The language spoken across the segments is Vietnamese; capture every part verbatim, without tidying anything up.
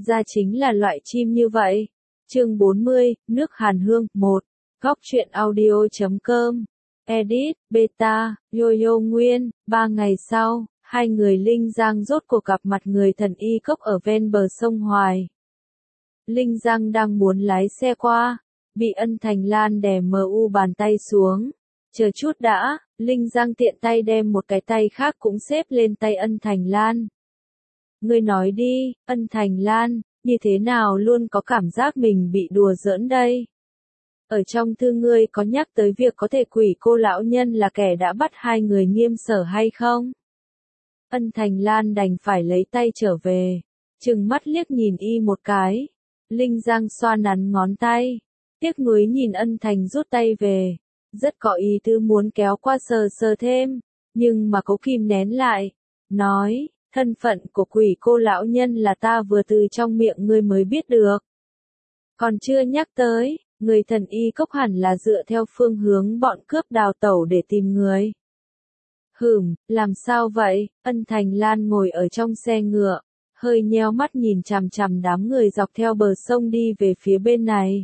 ra chính là loại chim như vậy. Chương bốn mươi, nước Hàn Hương, một. Góc truyện audio chấm com. Edit, Beta, Yo-Yo Nguyên. Ba ngày sau, hai người Linh Giang rốt cuộc gặp mặt người thần y cốc ở ven bờ sông Hoài. Linh Giang đang muốn lái xe qua, bị Ân Thành Lan đè mờ u bàn tay xuống. Chờ chút đã, Linh Giang tiện tay đem một cái tay khác cũng xếp lên tay Ân Thành Lan. Ngươi nói đi, Ân Thành Lan, như thế nào luôn có cảm giác mình bị đùa giỡn đây? Ở trong thư ngươi có nhắc tới việc có thể quỷ cô lão nhân là kẻ đã bắt hai người Nghiêm Sở hay không? Ân Thành Lan đành phải lấy tay trở về, trừng mắt liếc nhìn y một cái. Linh Giang xoa nắn ngón tay, tiếc nuối nhìn Ân Thành rút tay về, rất có ý tứ muốn kéo qua sờ sờ thêm, nhưng mà cố kìm nén lại, nói, thân phận của quỷ cô lão nhân là ta vừa từ trong miệng ngươi mới biết được. Còn chưa nhắc tới, người thần y cốc hẳn là dựa theo phương hướng bọn cướp đào tẩu để tìm người. Hửm, làm sao vậy? Ân Thành Lan ngồi ở trong xe ngựa, hơi nheo mắt nhìn chằm chằm đám người dọc theo bờ sông đi về phía bên này.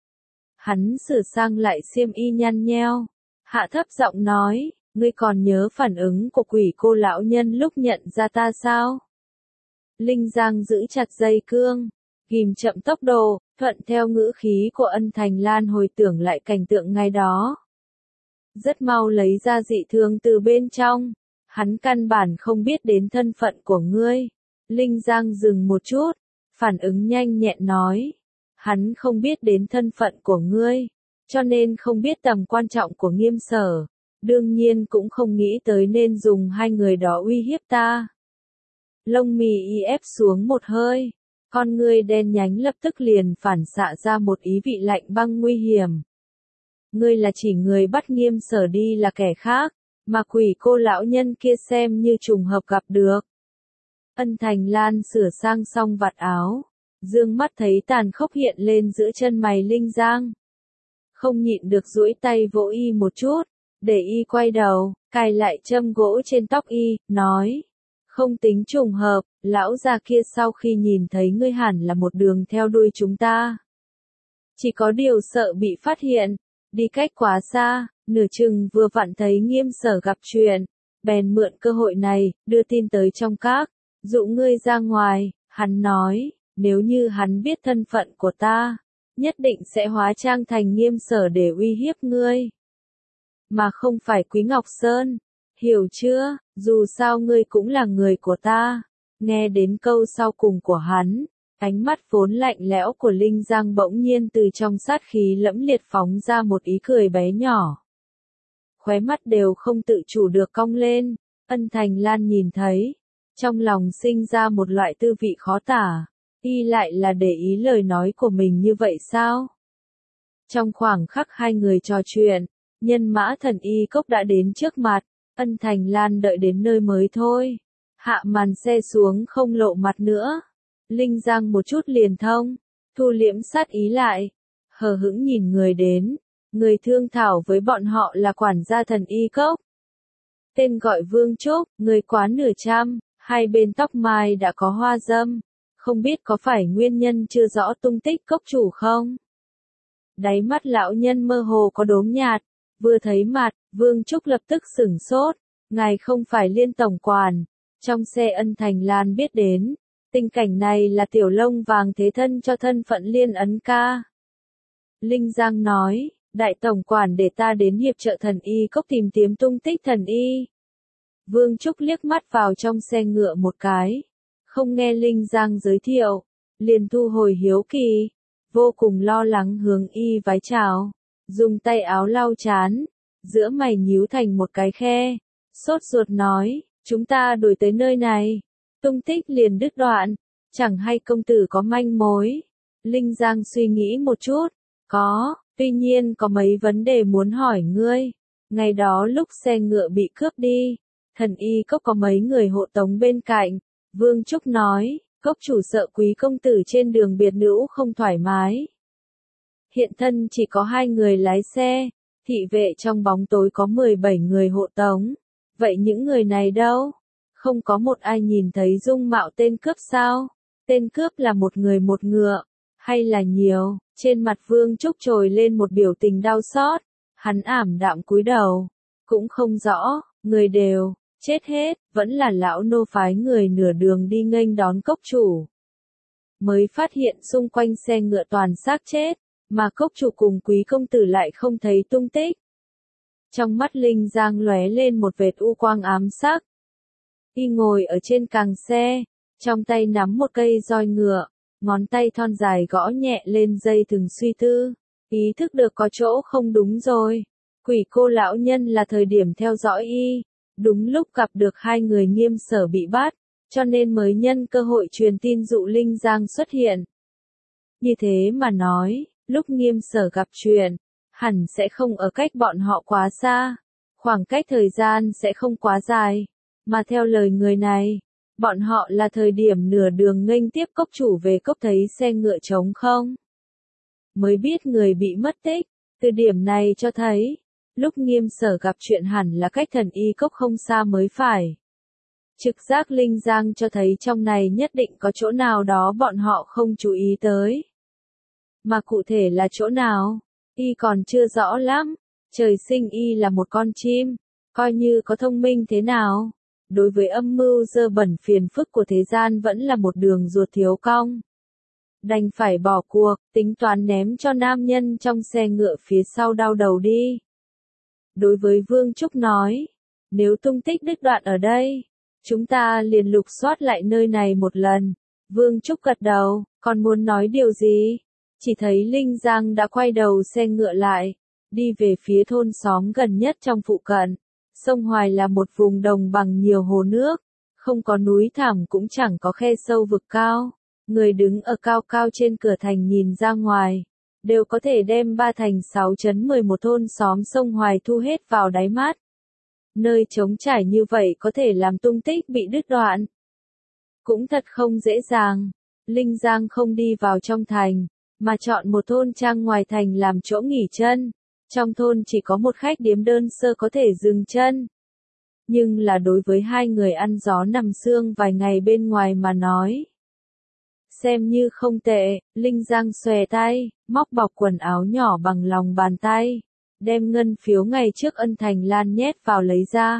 Hắn sửa sang lại xiêm y nhăn nheo, hạ thấp giọng nói, ngươi còn nhớ phản ứng của quỷ cô lão nhân lúc nhận ra ta sao? Linh Giang giữ chặt dây cương, ghim chậm tốc độ, thuận theo ngữ khí của Ân Thành Lan hồi tưởng lại cảnh tượng ngày đó. Rất mau lấy ra dị thường từ bên trong, hắn căn bản không biết đến thân phận của ngươi. Linh Giang dừng một chút, phản ứng nhanh nhẹn nói, hắn không biết đến thân phận của ngươi, cho nên không biết tầm quan trọng của Nghiêm Sở, đương nhiên cũng không nghĩ tới nên dùng hai người đó uy hiếp ta. Lông mì y ép xuống một hơi, con ngươi đen nhánh lập tức liền phản xạ ra một ý vị lạnh băng nguy hiểm. Ngươi là chỉ người bắt Nghiêm Sở đi là kẻ khác, mà quỷ cô lão nhân kia xem như trùng hợp gặp được. Ân Thành Lan sửa sang xong vạt áo, dương mắt thấy tàn khốc hiện lên giữa chân mày Linh Giang. Không nhịn được duỗi tay vỗ y một chút, để y quay đầu, cài lại châm gỗ trên tóc y, nói. Không tính trùng hợp, lão già kia sau khi nhìn thấy ngươi hẳn là một đường theo đuôi chúng ta. Chỉ có điều sợ bị phát hiện, đi cách quá xa, nửa chừng vừa vặn thấy Nghiêm Sở gặp chuyện, bèn mượn cơ hội này, đưa tin tới trong các, dụ ngươi ra ngoài. Hắn nói, nếu như hắn biết thân phận của ta, nhất định sẽ hóa trang thành Nghiêm Sở để uy hiếp ngươi. Mà không phải Quý Ngọc Sơn, hiểu chưa, dù sao ngươi cũng là người của ta. Nghe đến câu sau cùng của hắn, ánh mắt vốn lạnh lẽo của Linh Giang bỗng nhiên từ trong sát khí lẫm liệt phóng ra một ý cười bé nhỏ. Khóe mắt đều không tự chủ được cong lên, Ân Thành Lan nhìn thấy, trong lòng sinh ra một loại tư vị khó tả, y lại là để ý lời nói của mình như vậy sao? Trong khoảng khắc hai người trò chuyện, nhân mã thần y cốc đã đến trước mặt, Ân Thành Lan đợi đến nơi mới thôi. Hạ màn xe xuống không lộ mặt nữa. Linh Giang một chút liền thông, thu liễm sát ý lại, hờ hững nhìn người đến, người thương thảo với bọn họ là quản gia thần y cốc. Tên gọi Vương Trúc, người quán nửa trăm, hai bên tóc mai đã có hoa dâm, không biết có phải nguyên nhân chưa rõ tung tích cốc chủ không? Đáy mắt lão nhân mơ hồ có đốm nhạt, vừa thấy mặt, Vương Trúc lập tức sửng sốt, ngài không phải Liên tổng quản. Trong xe Ân Thành Lan biết đến, tình cảnh này là Tiểu Lông Vàng thế thân cho thân phận Liên ấn ca. Linh Giang nói, đại tổng quản để ta đến hiệp trợ thần y cốc tìm kiếm tung tích thần y. Vương Trúc liếc mắt vào trong xe ngựa một cái, không nghe Linh Giang giới thiệu, liền thu hồi hiếu kỳ, vô cùng lo lắng hướng y vái chào, dùng tay áo lau chán, giữa mày nhíu thành một cái khe, sốt ruột nói. Chúng ta đuổi tới nơi này, tung tích liền đứt đoạn, chẳng hay công tử có manh mối. Linh Giang suy nghĩ một chút, có, tuy nhiên có mấy vấn đề muốn hỏi ngươi. Ngày đó lúc xe ngựa bị cướp đi, thần y cốc có mấy người hộ tống bên cạnh. Vương Trúc nói, cốc chủ sợ quý công tử trên đường biệt nữ không thoải mái. Hiện thân chỉ có hai người lái xe, thị vệ trong bóng tối có mười bảy người hộ tống. Vậy những người này đâu? Không có một ai nhìn thấy dung mạo tên cướp sao? Tên cướp là một người một ngựa, hay là nhiều? Trên mặt Vương Trúc trồi lên một biểu tình đau xót, hắn ảm đạm cúi đầu, cũng không rõ, người đều chết hết, vẫn là lão nô phái người nửa đường đi nghênh đón cốc chủ. Mới phát hiện xung quanh xe ngựa toàn xác chết, mà cốc chủ cùng quý công tử lại không thấy tung tích. Trong mắt Linh Giang lóe lên một vệt u quang ám sắc. Y ngồi ở trên càng xe, trong tay nắm một cây roi ngựa, ngón tay thon dài gõ nhẹ lên dây thừng suy tư, ý thức được có chỗ không đúng rồi. Quỷ cô lão nhân là thời điểm theo dõi y, đúng lúc gặp được hai người Nghiêm Sở bị bắt, cho nên mới nhân cơ hội truyền tin dụ Linh Giang xuất hiện. Như thế mà nói, lúc Nghiêm Sở gặp chuyện, hẳn sẽ không ở cách bọn họ quá xa, khoảng cách thời gian sẽ không quá dài, mà theo lời người này, bọn họ là thời điểm nửa đường nghênh tiếp cốc chủ về cốc thấy xe ngựa trống không. Mới biết người bị mất tích, từ điểm này cho thấy, lúc Nghiêm Sở gặp chuyện hẳn là cách thần y cốc không xa mới phải. Trực giác Linh Giang cho thấy trong này nhất định có chỗ nào đó bọn họ không chú ý tới. Mà cụ thể là chỗ nào, y còn chưa rõ lắm, trời sinh y là một con chim, coi như có thông minh thế nào, đối với âm mưu dơ bẩn phiền phức của thế gian vẫn là một đường ruột thiếu cong. Đành phải bỏ cuộc, tính toán ném cho nam nhân trong xe ngựa phía sau đau đầu đi. Đối với Vương Trúc nói, nếu tung tích đứt đoạn ở đây, chúng ta liền lục soát lại nơi này một lần. Vương Trúc gật đầu, còn muốn nói điều gì? Chỉ thấy Linh Giang đã quay đầu xe ngựa lại, đi về phía thôn xóm gần nhất trong phụ cận. Sông Hoài là một vùng đồng bằng nhiều hồ nước, không có núi thẳm cũng chẳng có khe sâu vực cao. Người đứng ở cao cao trên cửa thành nhìn ra ngoài, đều có thể đem ba thành sáu chấn mười một thôn xóm sông Hoài thu hết vào đáy mắt. Nơi trống trải như vậy có thể làm tung tích bị đứt đoạn. Cũng thật không dễ dàng. Linh Giang không đi vào trong thành, mà chọn một thôn trang ngoài thành làm chỗ nghỉ chân. Trong thôn chỉ có một khách điếm đơn sơ có thể dừng chân. Nhưng là đối với hai người ăn gió nằm sương vài ngày bên ngoài mà nói. Xem như không tệ, Linh Giang xòe tay, móc bọc quần áo nhỏ bằng lòng bàn tay, đem ngân phiếu ngày trước Ân Thành Lan nhét vào lấy ra.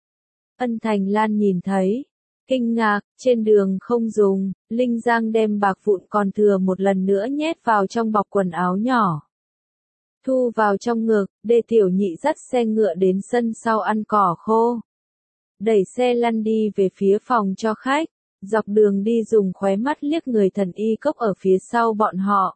Ân Thành Lan nhìn thấy, kinh ngạc, trên đường không dùng, Linh Giang đem bạc vụn còn thừa một lần nữa nhét vào trong bọc quần áo nhỏ. Thu vào trong ngực, Đê Tiểu Nhị dắt xe ngựa đến sân sau ăn cỏ khô. Đẩy xe lăn đi về phía phòng cho khách, dọc đường đi dùng khóe mắt liếc người thần y cốc ở phía sau bọn họ.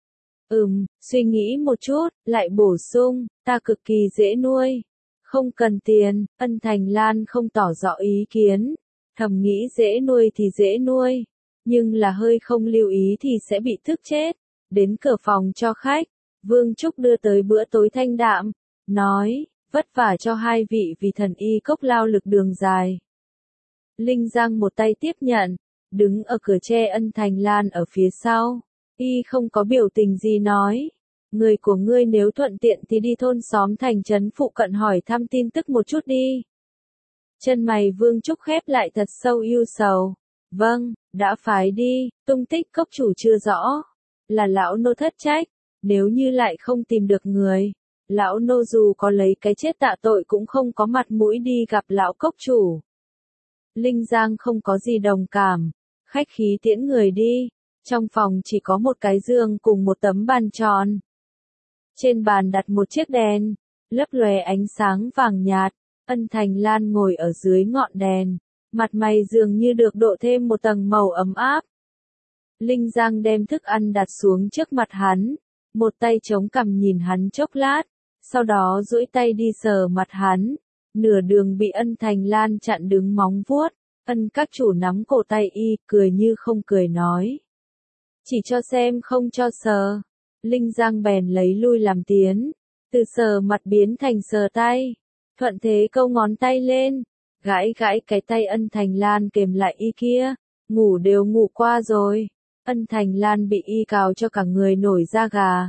Ừm, suy nghĩ một chút, lại bổ sung, ta cực kỳ dễ nuôi. Không cần tiền, Ân Thành Lan không tỏ rõ ý kiến. Thầm nghĩ dễ nuôi thì dễ nuôi, nhưng là hơi không lưu ý thì sẽ bị thức chết. Đến cửa phòng cho khách, Vương Trúc đưa tới bữa tối thanh đạm, nói, vất vả cho hai vị vì thần y cốc lao lực đường dài. Linh Giang một tay tiếp nhận, đứng ở cửa che Ân Thành Lan ở phía sau. Y không có biểu tình gì nói. Người của ngươi nếu thuận tiện thì đi thôn xóm thành trấn phụ cận hỏi thăm tin tức một chút đi. Chân mày Vương Trúc khép lại thật sâu ưu sầu. Vâng, đã phái đi, tung tích cốc chủ chưa rõ. Là lão nô thất trách, nếu như lại không tìm được người. Lão nô dù có lấy cái chết tạ tội cũng không có mặt mũi đi gặp lão cốc chủ. Linh Giang không có gì đồng cảm, khách khí tiễn người đi. Trong phòng chỉ có một cái giường cùng một tấm bàn tròn. Trên bàn đặt một chiếc đèn, lấp lóe ánh sáng vàng nhạt. Ân Thành Lan ngồi ở dưới ngọn đèn, mặt mày dường như được độ thêm một tầng màu ấm áp. Linh Giang đem thức ăn đặt xuống trước mặt hắn, một tay chống cằm nhìn hắn chốc lát, sau đó duỗi tay đi sờ mặt hắn. Nửa đường bị Ân Thành Lan chặn đứng móng vuốt, Ân các chủ nắm cổ tay y, cười như không cười nói. Chỉ cho xem không cho sờ. Linh Giang bèn lấy lui làm tiến, từ sờ mặt biến thành sờ tay. Thuận thế câu ngón tay lên, gãi gãi cái tay Ân Thành Lan kềm lại y kia, ngủ đều ngủ qua rồi. Ân Thành Lan bị y cào cho cả người nổi da gà.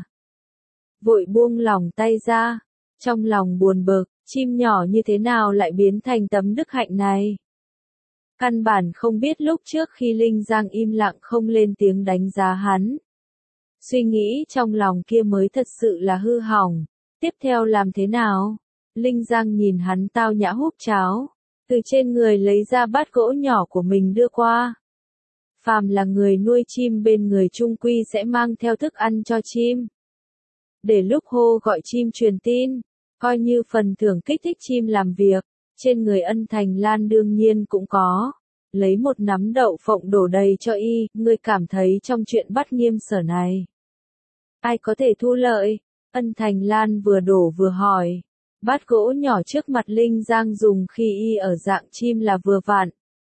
Vội buông lỏng tay ra, trong lòng buồn bực, chim nhỏ như thế nào lại biến thành tấm đức hạnh này. Căn bản không biết lúc trước khi Linh Giang im lặng không lên tiếng đánh giá hắn. Suy nghĩ trong lòng kia mới thật sự là hư hỏng. Tiếp theo làm thế nào? Linh Giang nhìn hắn tao nhã húp cháo, từ trên người lấy ra bát gỗ nhỏ của mình đưa qua. Phàm là người nuôi chim bên người chung quy sẽ mang theo thức ăn cho chim. Để lúc hô gọi chim truyền tin, coi như phần thưởng kích thích chim làm việc, trên người Ân Thành Lan đương nhiên cũng có. Lấy một nắm đậu phộng đổ đầy cho y, ngươi cảm thấy trong chuyện bắt nghiêm sở này, ai có thể thu lợi? Ân Thành Lan vừa đổ vừa hỏi. Bát gỗ nhỏ trước mặt Linh Giang dùng khi y ở dạng chim là vừa vặn.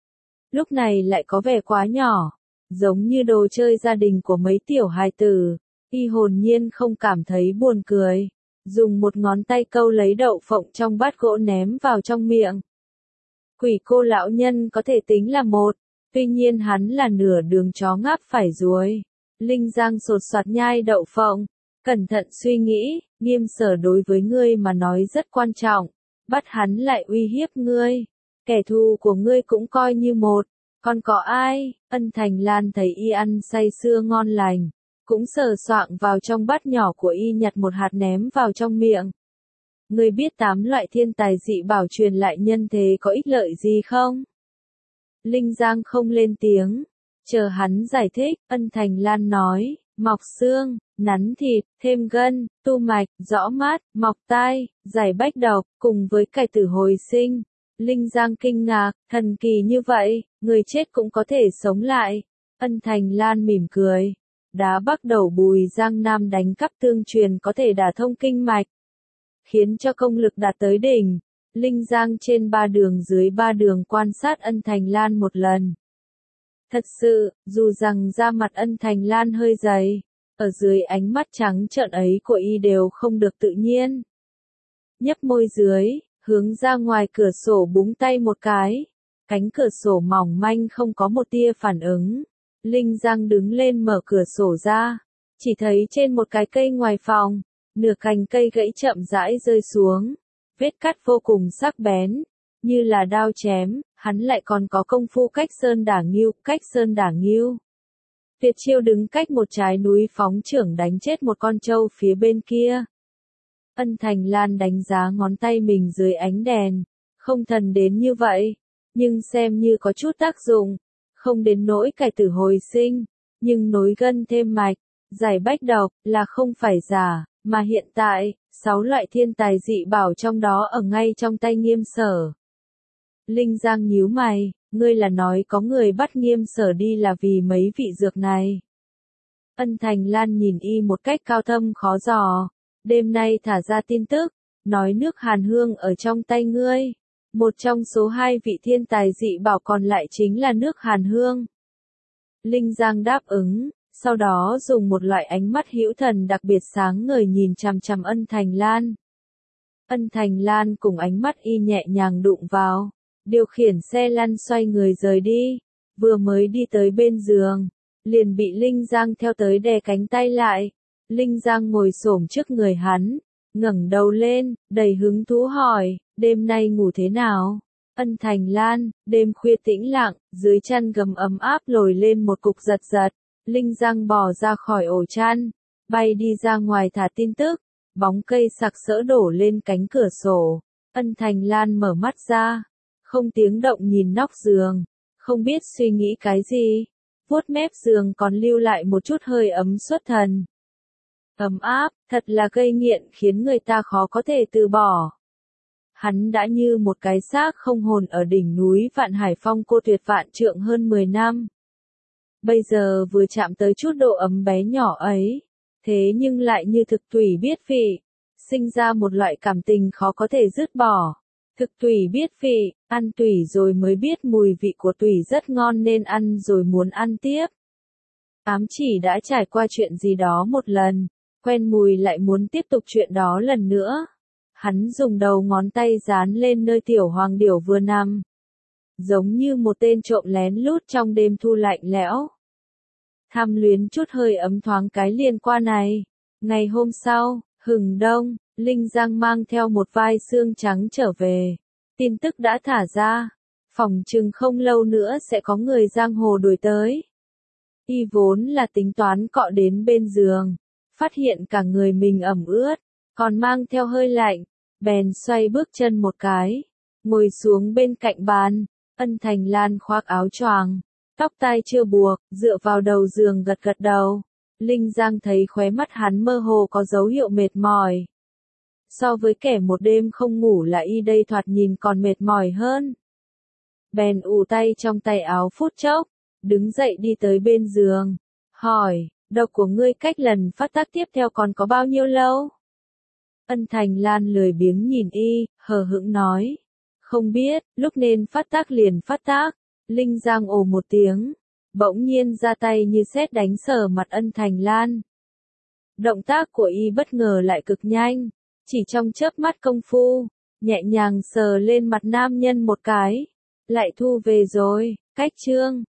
Lúc này lại có vẻ quá nhỏ, giống như đồ chơi gia đình của mấy tiểu hài tử. Y hồn nhiên không cảm thấy buồn cười, dùng một ngón tay câu lấy đậu phộng trong bát gỗ ném vào trong miệng. Quỷ cô lão nhân có thể tính là một, tuy nhiên hắn là nửa đường chó ngáp phải ruồi. Linh Giang sột soạt nhai đậu phộng, cẩn thận suy nghĩ, nghiêm sở đối với ngươi mà nói rất quan trọng, bắt hắn lại uy hiếp ngươi. Kẻ thù của ngươi cũng coi như một, còn có ai? Ân Thành Lan thấy y ăn say sưa ngon lành, cũng sờ soạng vào trong bát nhỏ của y nhặt một hạt ném vào trong miệng. Ngươi biết tám loại thiên tài dị bảo truyền lại nhân thế có ích lợi gì không? Linh Giang không lên tiếng, chờ hắn giải thích. Ân Thành Lan nói, mọc xương, nắn thịt, thêm gân, tu mạch, rõ mát, mọc tai, giải bách độc, cùng với cải tử hồi sinh. Linh Giang kinh ngạc, thần kỳ như vậy, người chết cũng có thể sống lại. Ân Thành Lan mỉm cười, đá bắt đầu Bùi Giang Nam đánh cắp tương truyền có thể đả thông kinh mạch, khiến cho công lực đạt tới đỉnh. Linh Giang trên ba đường dưới ba đường quan sát Ân Thành Lan một lần. Thật sự, dù rằng da mặt Ân Thành Lan hơi dày, ở dưới ánh mắt trắng trợn ấy của y đều không được tự nhiên. Nhấp môi dưới, hướng ra ngoài cửa sổ búng tay một cái. Cánh cửa sổ mỏng manh không có một tia phản ứng. Linh Giang đứng lên mở cửa sổ ra, chỉ thấy trên một cái cây ngoài phòng, nửa cành cây gãy chậm rãi rơi xuống, vết cắt vô cùng sắc bén, như là đao chém. Hắn lại còn có công phu cách sơn đả nghiêu, cách sơn đả nghiêu. Tuyệt chiêu đứng cách một trái núi phóng chưởng đánh chết một con trâu phía bên kia. Ân Thành Lan đánh giá ngón tay mình dưới ánh đèn, không thần đến như vậy, nhưng xem như có chút tác dụng, không đến nỗi cải tử hồi sinh, nhưng nối gân thêm mạch, giải bách độc là không phải giả, mà hiện tại, sáu loại thiên tài dị bảo trong đó ở ngay trong tay Nghiêm Sở. Linh Giang nhíu mày, ngươi là nói có người bắt Nghiêm Sở đi là vì mấy vị dược này. Ân Thành Lan nhìn y một cách cao thâm khó dò, đêm nay thả ra tin tức, nói nước Hàn Hương ở trong tay ngươi. Một trong số hai vị thiên tài dị bảo còn lại chính là nước Hàn Hương. Linh Giang đáp ứng, sau đó dùng một loại ánh mắt hữu thần đặc biệt sáng ngời nhìn chằm chằm Ân Thành Lan. Ân Thành Lan cùng ánh mắt y nhẹ nhàng đụng vào, điều khiển xe lăn xoay người rời đi, vừa mới đi tới bên giường, liền bị Linh Giang theo tới đè cánh tay lại. Linh Giang ngồi xổm trước người hắn, ngẩng đầu lên, đầy hứng thú hỏi, đêm nay ngủ thế nào? Ân Thành Lan, đêm khuya tĩnh lặng, dưới chăn gầm ấm áp nổi lên một cục giật giật. Linh Giang bò ra khỏi ổ chăn, bay đi ra ngoài thả tin tức, bóng cây sặc sỡ đổ lên cánh cửa sổ. Ân Thành Lan mở mắt ra, không tiếng động nhìn nóc giường, không biết suy nghĩ cái gì, vuốt mép giường còn lưu lại một chút hơi ấm xuất thần. Ấm áp, thật là gây nghiện khiến người ta khó có thể từ bỏ. Hắn đã như một cái xác không hồn ở đỉnh núi Vạn Hải Phong cô tuyệt vạn trượng hơn mười năm. Bây giờ vừa chạm tới chút độ ấm bé nhỏ ấy, thế nhưng lại như thực tủy biết vị, sinh ra một loại cảm tình khó có thể dứt bỏ. Thực tủy biết vị, ăn tủy rồi mới biết mùi vị của tủy rất ngon nên ăn rồi muốn ăn tiếp. Ám chỉ đã trải qua chuyện gì đó một lần, quen mùi lại muốn tiếp tục chuyện đó lần nữa. Hắn dùng đầu ngón tay dán lên nơi tiểu hoàng điểu vừa nằm, giống như một tên trộm lén lút trong đêm thu lạnh lẽo. Tham luyến chút hơi ấm thoáng cái liên qua này. Ngày hôm sau, hừng đông, Linh Giang mang theo một vai xương trắng trở về. Tin tức đã thả ra. Phòng chừng không lâu nữa sẽ có người giang hồ đuổi tới. Y vốn là tính toán cọ đến bên giường, phát hiện cả người mình ẩm ướt, còn mang theo hơi lạnh, bèn xoay bước chân một cái, ngồi xuống bên cạnh bàn. Ân Thành Lan khoác áo choàng, tóc tai chưa buộc, dựa vào đầu giường gật gật đầu. Linh Giang thấy khóe mắt hắn mơ hồ có dấu hiệu mệt mỏi. So với kẻ một đêm không ngủ là y đây thoạt nhìn còn mệt mỏi hơn. Bèn ù tay trong tay áo phút chốc, đứng dậy đi tới bên giường, hỏi, độc của ngươi cách lần phát tác tiếp theo còn có bao nhiêu lâu? Ân Thành Lan lười biếng nhìn y, hờ hững nói, không biết, lúc nên phát tác liền phát tác. Linh Giang ồ một tiếng, bỗng nhiên ra tay như sét đánh sờ mặt Ân Thành Lan. Động tác của y bất ngờ lại cực nhanh, chỉ trong chớp mắt công phu, nhẹ nhàng sờ lên mặt nam nhân một cái, lại thu về rồi. Cách chương